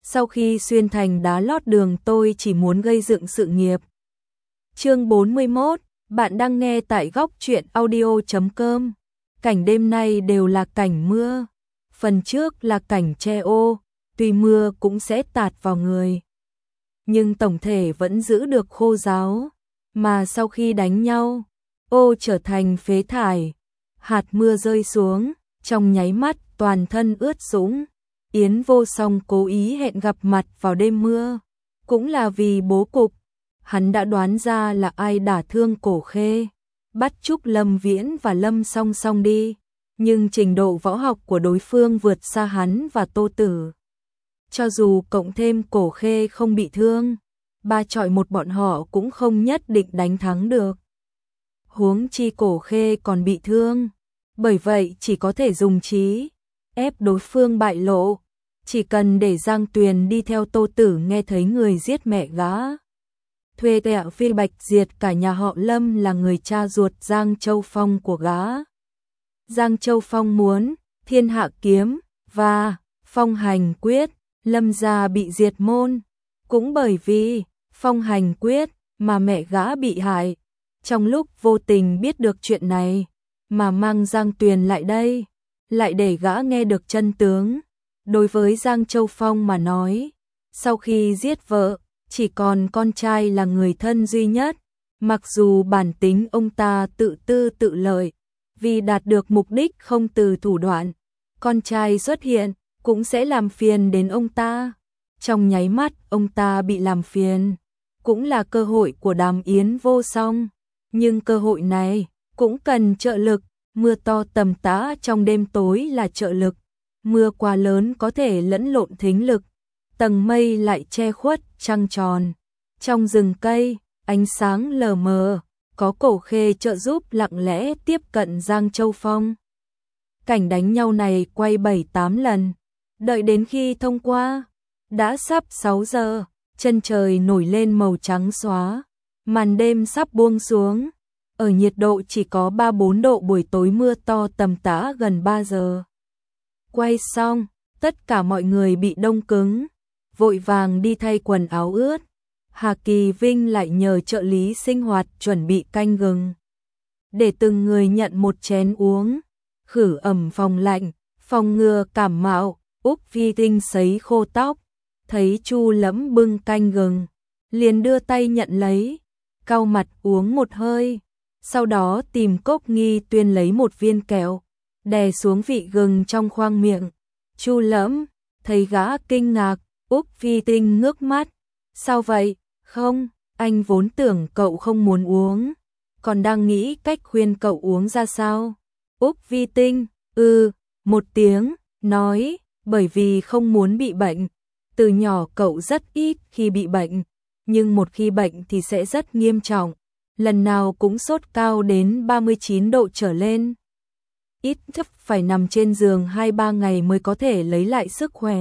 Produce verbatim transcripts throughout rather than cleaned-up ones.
Sau khi xuyên thành đá lót đường tôi chỉ muốn gây dựng sự nghiệp. Chương bốn mươi mốt, bạn đang nghe tại góc truyện audio chấm com. Cảnh đêm nay đều là cảnh mưa. Phần trước là cảnh che ô, tuy mưa cũng sẽ tạt vào người. Nhưng tổng thể vẫn giữ được khô ráo. Mà sau khi đánh nhau, ô trở thành phế thải. Hạt mưa rơi xuống, trong nháy mắt toàn thân ướt sũng. Yến Vô Song cố ý hẹn gặp mặt vào đêm mưa. Cũng là vì bố cục. Hắn đã đoán ra là ai đả thương Cổ Khê. Bắt chúc Lâm Viễn và Lâm Song Song đi. Nhưng trình độ võ học của đối phương vượt xa hắn và Tô Tử. Cho dù cộng thêm Cổ Khê không bị thương, ba chọi một bọn họ cũng không nhất định đánh thắng được. Huống chi Cổ Khê còn bị thương. Bởi vậy chỉ có thể dùng trí ép đối phương bại lộ. Chỉ cần để Giang Tuyền đi theo Tô Tử nghe thấy người giết mẹ gã. Thuê tẹo phi bạch diệt cả nhà họ Lâm là người cha ruột Giang Châu Phong của gã. Giang Châu Phong muốn Thiên Hạ Kiếm và Phong Hành Quyết, Lâm gia bị diệt môn. Cũng bởi vì Phong Hành Quyết mà mẹ gã bị hại. Trong lúc vô tình biết được chuyện này, mà mang Giang Tuyền lại đây, lại để gã nghe được chân tướng. Đối với Giang Châu Phong mà nói, sau khi giết vợ, chỉ còn con trai là người thân duy nhất. Mặc dù bản tính ông ta tự tư tự lợi, vì đạt được mục đích không từ thủ đoạn, con trai xuất hiện cũng sẽ làm phiền đến ông ta. Trong nháy mắt ông ta bị làm phiền, cũng là cơ hội của đám Yến Vô Song. Nhưng cơ hội này cũng cần trợ lực. Mưa to tầm tã trong đêm tối là trợ lực. Mưa quá lớn có thể lẫn lộn thính lực. Tầng mây lại che khuất trăng tròn. Trong rừng cây, ánh sáng lờ mờ, có Cổ Khê trợ giúp lặng lẽ tiếp cận Giang Châu Phong. Cảnh đánh nhau này quay bảy tám lần. Đợi đến khi thông qua, đã sắp sáu giờ, chân trời nổi lên màu trắng xóa. Màn đêm sắp buông xuống. Ở nhiệt độ chỉ có ba bốn độ, buổi tối mưa to tầm tã gần ba giờ. Quay xong, tất cả mọi người bị đông cứng, vội vàng đi thay quần áo ướt. Hà Kỳ Vinh lại nhờ trợ lý sinh hoạt chuẩn bị canh gừng, để từng người nhận một chén uống, khử ẩm phòng lạnh, phòng ngừa cảm mạo. Úc Vi Tinh sấy khô tóc, thấy Chu Lẫm bưng canh gừng, liền đưa tay nhận lấy, cau mặt uống một hơi. Sau đó tìm Cốc Nghi Tuyên lấy một viên kẹo, đè xuống vị gừng trong khoang miệng. Chu Lẫm thấy gã kinh ngạc, Úc Phi Tinh ngước mắt. Sao vậy? Không, anh vốn tưởng cậu không muốn uống, còn đang nghĩ cách khuyên cậu uống ra sao. Úc Vi Tinh, ừ, một tiếng, nói, bởi vì không muốn bị bệnh. Từ nhỏ cậu rất ít khi bị bệnh, nhưng một khi bệnh thì sẽ rất nghiêm trọng. Lần nào cũng sốt cao đến ba mươi chín độ trở lên. Ít nhất phải nằm trên giường hai ba ngày mới có thể lấy lại sức khỏe.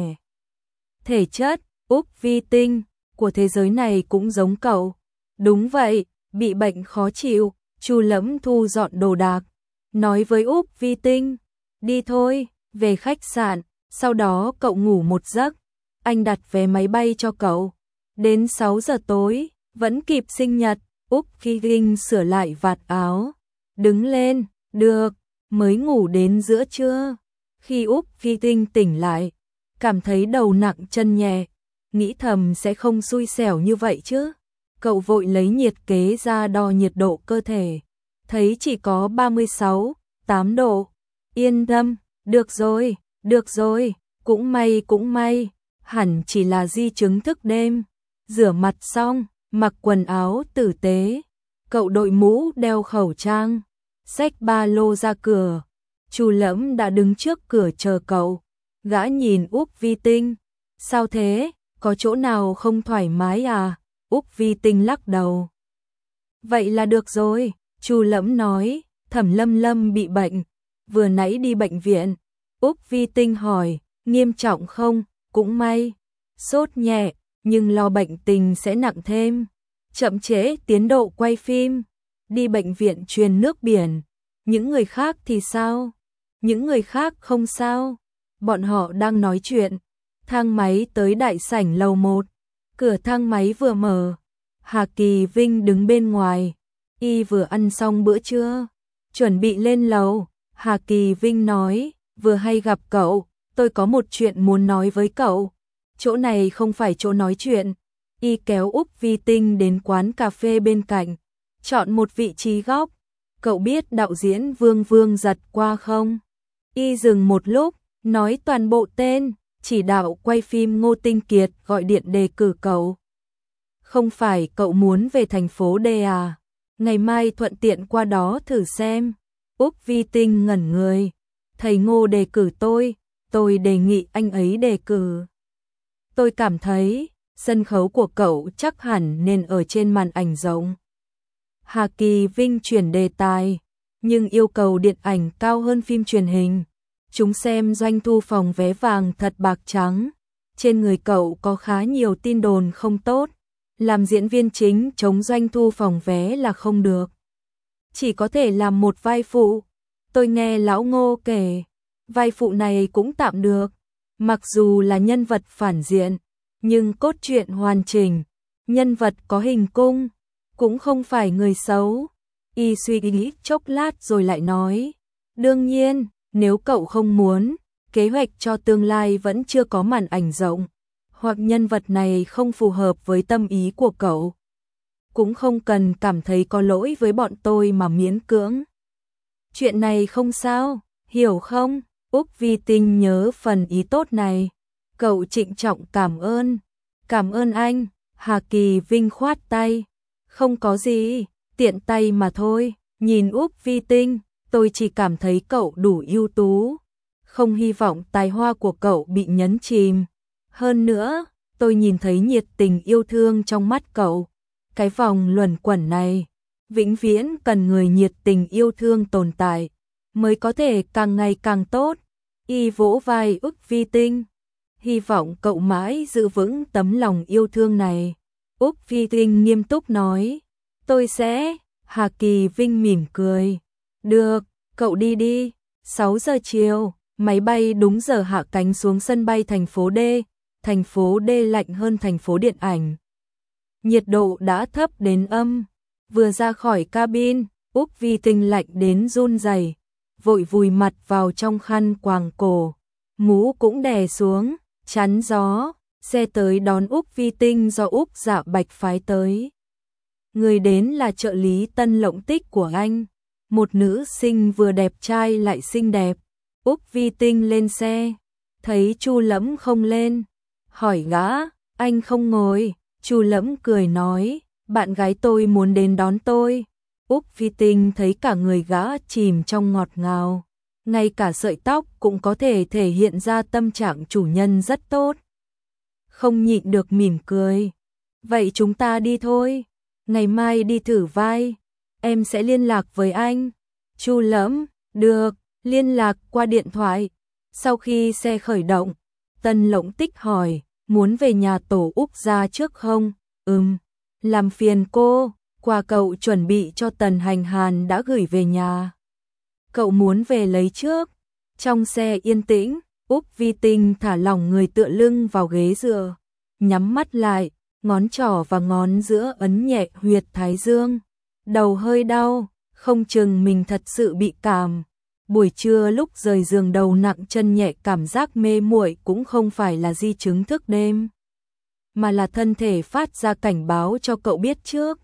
Thể chất, Úc Vi Tinh, của thế giới này cũng giống cậu. Đúng vậy, bị bệnh khó chịu. Chu Lẫm thu dọn đồ đạc, nói với Úc Vi Tinh, đi thôi, về khách sạn, sau đó cậu ngủ một giấc. Anh đặt vé máy bay cho cậu. Đến sáu giờ tối, vẫn kịp sinh nhật. Úc Vi Tinh sửa lại vạt áo, đứng lên, được, mới ngủ đến giữa trưa. Khi Úc Vi Tinh tỉnh lại, cảm thấy đầu nặng chân nhẹ, nghĩ thầm sẽ không xui xẻo như vậy chứ. Cậu vội lấy nhiệt kế ra đo nhiệt độ cơ thể, thấy chỉ có ba mươi sáu, tám độ. Yên tâm, được rồi, được rồi, cũng may cũng may, hẳn chỉ là di chứng thức đêm. Rửa mặt xong, mặc quần áo tử tế, cậu đội mũ đeo khẩu trang, xách ba lô ra cửa. Chu Lẫm đã đứng trước cửa chờ cậu. Gã nhìn Úc Vi Tinh, sao thế, có chỗ nào không thoải mái à? Úc Vi Tinh lắc đầu. Vậy là được rồi, Chu Lẫm nói, Thẩm Lâm Lâm bị bệnh, vừa nãy đi bệnh viện. Úc Vi Tinh hỏi, nghiêm trọng không? Cũng may, sốt nhẹ, nhưng lo bệnh tình sẽ nặng thêm, chậm trễ tiến độ quay phim. Đi bệnh viện truyền nước biển. Những người khác thì sao? Những người khác không sao. Bọn họ đang nói chuyện. thang máy tới đại sảnh lầu một. Cửa thang máy vừa mở, Hà Kỳ Vinh đứng bên ngoài. Y vừa ăn xong bữa trưa, chuẩn bị lên lầu. Hà Kỳ Vinh nói, vừa hay gặp cậu, tôi có một chuyện muốn nói với cậu. Chỗ này không phải chỗ nói chuyện. Y kéo Úc Vi Tinh đến quán cà phê bên cạnh, chọn một vị trí góc. Cậu biết đạo diễn Vương Vương Giật qua không? Y dừng một lúc, nói toàn bộ tên, chỉ đạo quay phim Ngô Tinh Kiệt gọi điện đề cử cậu. Không phải cậu muốn về thành phố D à? Ngày mai thuận tiện qua đó thử xem. Úc Vi Tinh ngẩn người. Thầy Ngô đề cử tôi, tôi đề nghị anh ấy đề cử. Tôi cảm thấy, sân khấu của cậu chắc hẳn nên ở trên màn ảnh rộng. Hà Kỳ Vinh chuyển đề tài, nhưng yêu cầu điện ảnh cao hơn phim truyền hình. Chúng xem doanh thu phòng vé vàng thật bạc trắng. Trên người cậu có khá nhiều tin đồn không tốt. Làm diễn viên chính chống doanh thu phòng vé là không được. Chỉ có thể làm một vai phụ. Tôi nghe lão Ngô kể, vai phụ này cũng tạm được. Mặc dù là nhân vật phản diện, nhưng cốt truyện hoàn chỉnh, nhân vật có hình cung, cũng không phải người xấu. Y suy nghĩ chốc lát rồi lại nói, đương nhiên, nếu cậu không muốn, kế hoạch cho tương lai vẫn chưa có màn ảnh rộng, hoặc nhân vật này không phù hợp với tâm ý của cậu, cũng không cần cảm thấy có lỗi với bọn tôi mà miễn cưỡng. Chuyện này không sao, hiểu không? Úc Vi Tinh nhớ phần ý tốt này. Cậu trịnh trọng cảm ơn. Cảm ơn anh. Hà Kỳ Vinh khoát tay. Không có gì, tiện tay mà thôi. Nhìn Úc Vi Tinh, tôi chỉ cảm thấy cậu đủ ưu tú. Không hy vọng tài hoa của cậu bị nhấn chìm. Hơn nữa, tôi nhìn thấy nhiệt tình yêu thương trong mắt cậu. Cái vòng luẩn quẩn này, vĩnh viễn cần người nhiệt tình yêu thương tồn tại, mới có thể càng ngày càng tốt. Y vỗ vai Úc Vi Tinh. Hy vọng cậu mãi giữ vững tấm lòng yêu thương này. Úc Vi Tinh nghiêm túc nói. Tôi sẽ. Hà Kỳ Vinh mỉm cười. Được, cậu đi đi. sáu giờ chiều, máy bay đúng giờ hạ cánh xuống sân bay thành phố D. Thành phố D lạnh hơn thành phố điện ảnh. Nhiệt độ đã thấp đến âm. Vừa ra khỏi cabin, Úc Vi Tinh lạnh đến run rẩy, vội vùi mặt vào trong khăn quàng cổ. Mũ cũng đè xuống, chắn gió. Xe tới đón Úc Vi Tinh do Úc Dạ Bạch phái tới. Người đến là trợ lý Tân Lộng Tích của anh, một nữ sinh vừa đẹp trai lại xinh đẹp. Úc Vi Tinh lên xe, thấy Chu Lẫm không lên, hỏi gã, anh không ngồi. Chu Lẫm cười nói, bạn gái tôi muốn đến đón tôi. Úc Vi Tinh thấy cả người gã chìm trong ngọt ngào, ngay cả sợi tóc cũng có thể thể hiện ra tâm trạng chủ nhân rất tốt. Không nhịn được mỉm cười. Vậy chúng ta đi thôi, ngày mai đi thử vai, em sẽ liên lạc với anh. Chu Lẫm, được, liên lạc qua điện thoại. Sau khi xe khởi động, Tân Lộng Tích hỏi, muốn về nhà tổ Úc gia trước không? Ừm, làm phiền cô, quà cậu chuẩn bị cho Tần Hành Hàn đã gửi về nhà. Cậu muốn về lấy trước. Trong xe yên tĩnh, Úc Vi Tinh thả lỏng người tựa lưng vào ghế dựa, nhắm mắt lại, ngón trỏ và ngón giữa ấn nhẹ huyệt thái dương. Đầu hơi đau, không chừng mình thật sự bị cảm. Buổi trưa lúc rời giường đầu nặng chân nhẹ, cảm giác mê muội cũng không phải là di chứng thức đêm, mà là thân thể phát ra cảnh báo cho cậu biết trước.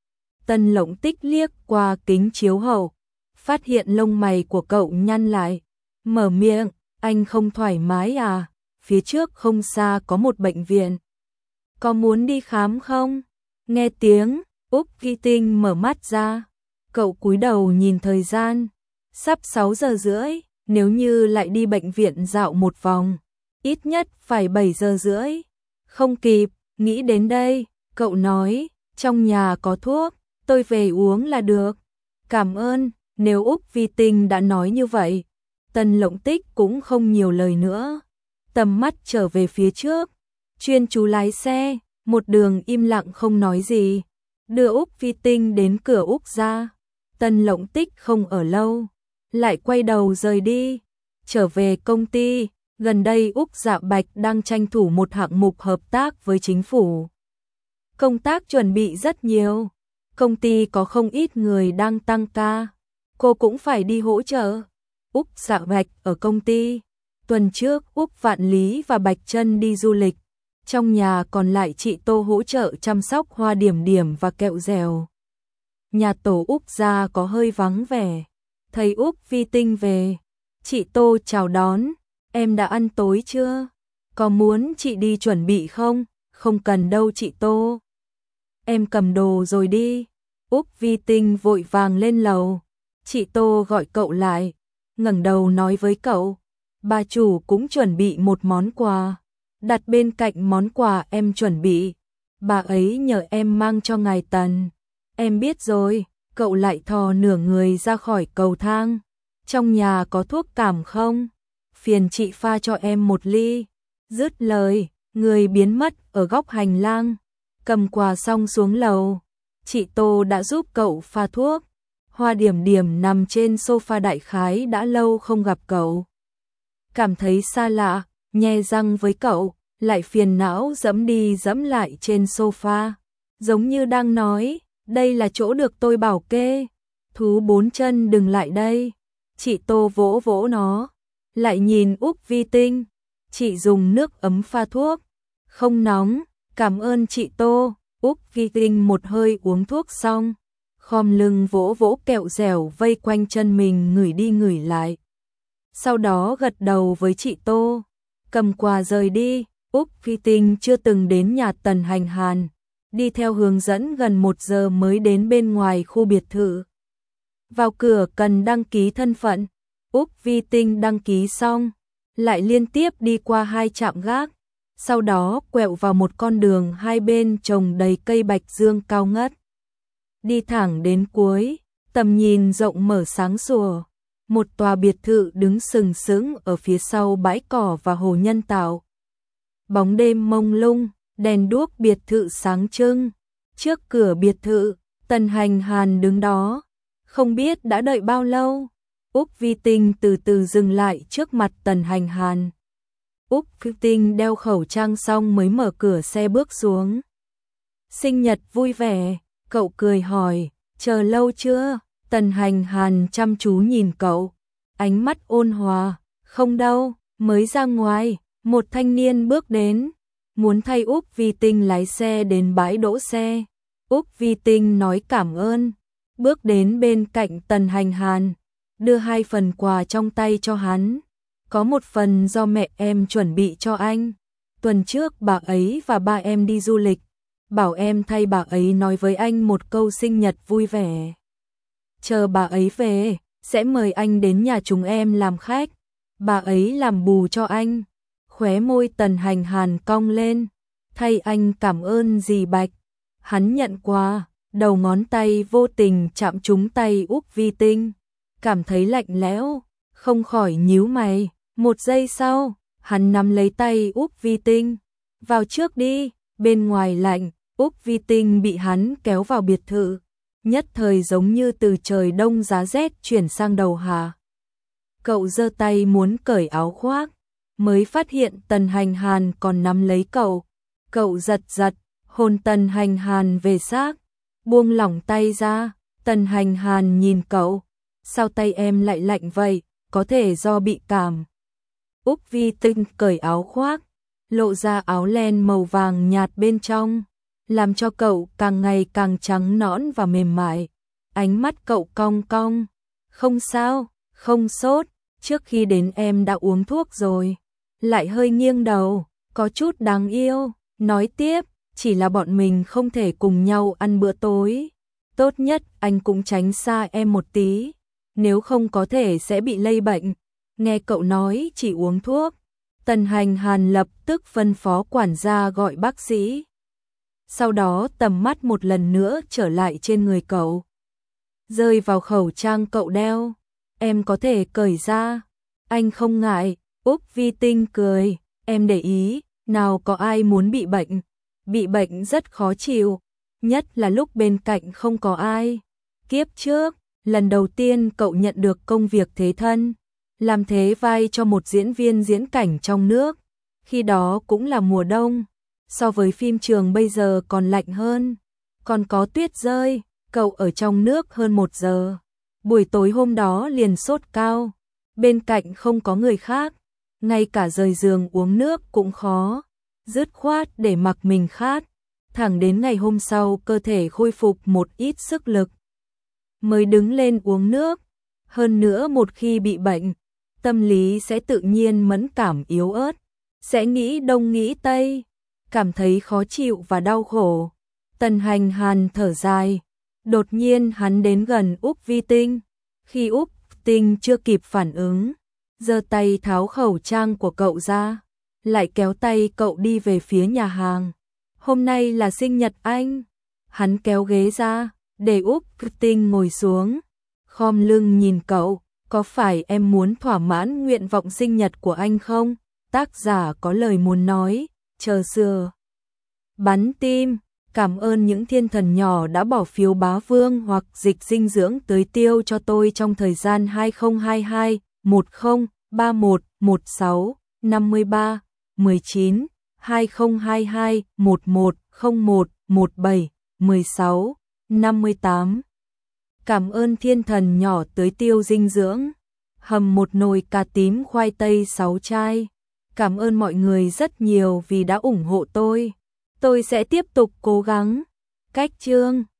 Tân Lộng Tích liếc qua kính chiếu hậu, phát hiện lông mày của cậu nhăn lại, mở miệng, anh không thoải mái à? Phía trước không xa có một bệnh viện, có muốn đi khám không? Nghe tiếng, Úc Vi Tinh mở mắt ra, cậu cúi đầu nhìn thời gian, sắp sáu giờ rưỡi, nếu như lại đi bệnh viện dạo một vòng, ít nhất phải bảy giờ rưỡi. Không kịp, nghĩ đến đây, cậu nói, trong nhà có thuốc, tôi về uống là được. Cảm ơn. Nếu Úc Vi Tinh đã nói như vậy, Tân Lộng Tích cũng không nhiều lời nữa. Tầm mắt trở về phía trước, chuyên chú lái xe, một đường im lặng không nói gì, đưa Úc Vi Tinh đến cửa Úc gia. Tân Lộng Tích không ở lâu, lại quay đầu rời đi, trở về công ty. Gần đây Úc Dạ Bạch đang tranh thủ một hạng mục hợp tác với chính phủ. Công tác chuẩn bị rất nhiều. Công ty có không ít người đang tăng ca. Cô cũng phải đi hỗ trợ. Úc Dạ Bạch ở công ty. Tuần trước Úc Vạn Lý và Bạch Trân đi du lịch. Trong nhà còn lại chị Tô hỗ trợ chăm sóc Hoa Điểm Điểm và kẹo dẻo. Nhà tổ Úc gia có hơi vắng vẻ. Thấy Úc Vi Tinh về, chị Tô chào đón. Em đã ăn tối chưa? Có muốn chị đi chuẩn bị không? Không cần đâu chị Tô. Em cầm đồ rồi đi. Úc Vi Tinh vội vàng lên lầu. Chị Tô gọi cậu lại, ngẩng đầu nói với cậu. Bà chủ cũng chuẩn bị một món quà. Đặt bên cạnh món quà em chuẩn bị. Bà ấy nhờ em mang cho ngài Tần. Em biết rồi. Cậu lại thò nửa người ra khỏi cầu thang. Trong nhà có thuốc cảm không? Phiền chị pha cho em một ly. Dứt lời, người biến mất ở góc hành lang. Cầm quà xong xuống lầu. Chị Tô đã giúp cậu pha thuốc. Hoa Điểm Điểm nằm trên sofa đại khái đã lâu không gặp cậu. Cảm thấy xa lạ, nhe răng với cậu, lại phiền não dẫm đi dẫm lại trên sofa. Giống như đang nói, đây là chỗ được tôi bảo kê. Thú bốn chân đừng lại đây. Chị Tô vỗ vỗ nó. Lại nhìn Úc Vi Tinh. Chị dùng nước ấm pha thuốc. Không nóng, cảm ơn chị Tô. Úc Vi Tinh một hơi uống thuốc xong. Khom lưng vỗ vỗ kẹo dẻo vây quanh chân mình ngửi đi ngửi lại. Sau đó gật đầu với chị Tô. Cầm quà rời đi. Úc Vi Tinh chưa từng đến nhà Tần Hành Hàn. Đi theo hướng dẫn gần một giờ mới đến bên ngoài khu biệt thự. Vào cửa cần đăng ký thân phận. Úc Vi Tinh đăng ký xong, lại liên tiếp đi qua hai trạm gác, sau đó quẹo vào một con đường hai bên trồng đầy cây bạch dương cao ngất. Đi thẳng đến cuối, tầm nhìn rộng mở sáng sủa, một tòa biệt thự đứng sừng sững ở phía sau bãi cỏ và hồ nhân tạo. Bóng đêm mông lung, đèn đuốc biệt thự sáng trưng. Trước cửa biệt thự, Tần Hành Hàn đứng đó, không biết đã đợi bao lâu. Úc Vi Tinh từ từ dừng lại trước mặt Tần Hành Hàn. Úc Vi Tinh đeo khẩu trang xong mới mở cửa xe bước xuống. Sinh nhật vui vẻ, cậu cười hỏi, chờ lâu chưa? Tần Hành Hàn chăm chú nhìn cậu, ánh mắt ôn hòa, không đâu, mới ra ngoài. Một thanh niên bước đến, muốn thay Úc Vi Tinh lái xe đến bãi đỗ xe. Úc Vi Tinh nói cảm ơn, bước đến bên cạnh Tần Hành Hàn, đưa hai phần quà trong tay cho hắn. Có một phần do mẹ em chuẩn bị cho anh. Tuần trước bà ấy và ba em đi du lịch, bảo em thay bà ấy nói với anh một câu sinh nhật vui vẻ. Chờ bà ấy về, sẽ mời anh đến nhà chúng em làm khách. Bà ấy làm bù cho anh. Khóe môi Tần Hành Hàn cong lên. Thay anh cảm ơn dì Bạch. Hắn nhận quà, đầu ngón tay vô tình chạm trúng tay Úc Vi Tinh. Cảm thấy lạnh lẽo, không khỏi nhíu mày. Một giây sau, hắn nắm lấy tay Úc Vi Tinh. Vào trước đi, bên ngoài lạnh. Úc Vi Tinh bị hắn kéo vào biệt thự. Nhất thời giống như từ trời đông giá rét chuyển sang đầu hạ. Cậu giơ tay muốn cởi áo khoác, mới phát hiện Tần Hành Hàn còn nắm lấy cậu. Cậu giật giật, hôn Tần Hành Hàn về xác, buông lỏng tay ra. Tần Hành Hàn nhìn cậu, sao tay em lại lạnh vậy, có thể do bị cảm. Úc Vi Tinh cởi áo khoác, lộ ra áo len màu vàng nhạt bên trong, làm cho cậu càng ngày càng trắng nõn và mềm mại. Ánh mắt cậu cong cong, không sao, không sốt, trước khi đến em đã uống thuốc rồi. Lại hơi nghiêng đầu, có chút đáng yêu, nói tiếp, chỉ là bọn mình không thể cùng nhau ăn bữa tối. Tốt nhất anh cũng tránh xa em một tí, nếu không có thể sẽ bị lây bệnh. Nghe cậu nói chỉ uống thuốc, Tần Hành Hàn lập tức phân phó quản gia gọi bác sĩ. Sau đó tầm mắt một lần nữa trở lại trên người cậu, rơi vào khẩu trang cậu đeo. Em có thể cởi ra, anh không ngại. Úc Vi Tinh cười, em để ý, nào có ai muốn bị bệnh. Bị bệnh rất khó chịu, nhất là lúc bên cạnh không có ai. Kiếp trước, lần đầu tiên cậu nhận được công việc thế thân, làm thế vai cho một diễn viên diễn cảnh trong nước. Khi đó cũng là mùa đông, so với phim trường bây giờ còn lạnh hơn, còn có tuyết rơi, cậu ở trong nước hơn một giờ. Buổi tối hôm đó liền sốt cao, bên cạnh không có người khác, ngay cả rời giường uống nước cũng khó, dứt khoát để mặc mình khát, thẳng đến ngày hôm sau cơ thể khôi phục một ít sức lực, mới đứng lên uống nước. Hơn nữa một khi bị bệnh, tâm lý sẽ tự nhiên mẫn cảm yếu ớt, sẽ nghĩ đông nghĩ tây, cảm thấy khó chịu và đau khổ. Tần Hành Hàn thở dài, đột nhiên hắn đến gần Úc Vi Tinh, khi Úc Tinh chưa kịp phản ứng, giơ tay tháo khẩu trang của cậu ra, lại kéo tay cậu đi về phía nhà hàng. Hôm nay là sinh nhật anh. Hắn kéo ghế ra, để Úc Tinh ngồi xuống, khom lưng nhìn cậu, có phải em muốn thỏa mãn nguyện vọng sinh nhật của anh không? Tác giả có lời muốn nói, chờ xưa. Bắn tim, cảm ơn những thiên thần nhỏ đã bỏ phiếu bá vương hoặc dịch dinh dưỡng tưới tiêu cho tôi trong thời gian hai không hai hai một không ba một một sáu năm ba mười chín hai không hai hai một một không một một bảy mười sáu năm tám. Cảm ơn thiên thần nhỏ tưới tiêu dinh dưỡng, hầm một nồi cà tím khoai tây sáu chai. Cảm ơn mọi người rất nhiều vì đã ủng hộ tôi. Tôi sẽ tiếp tục cố gắng. Cách chương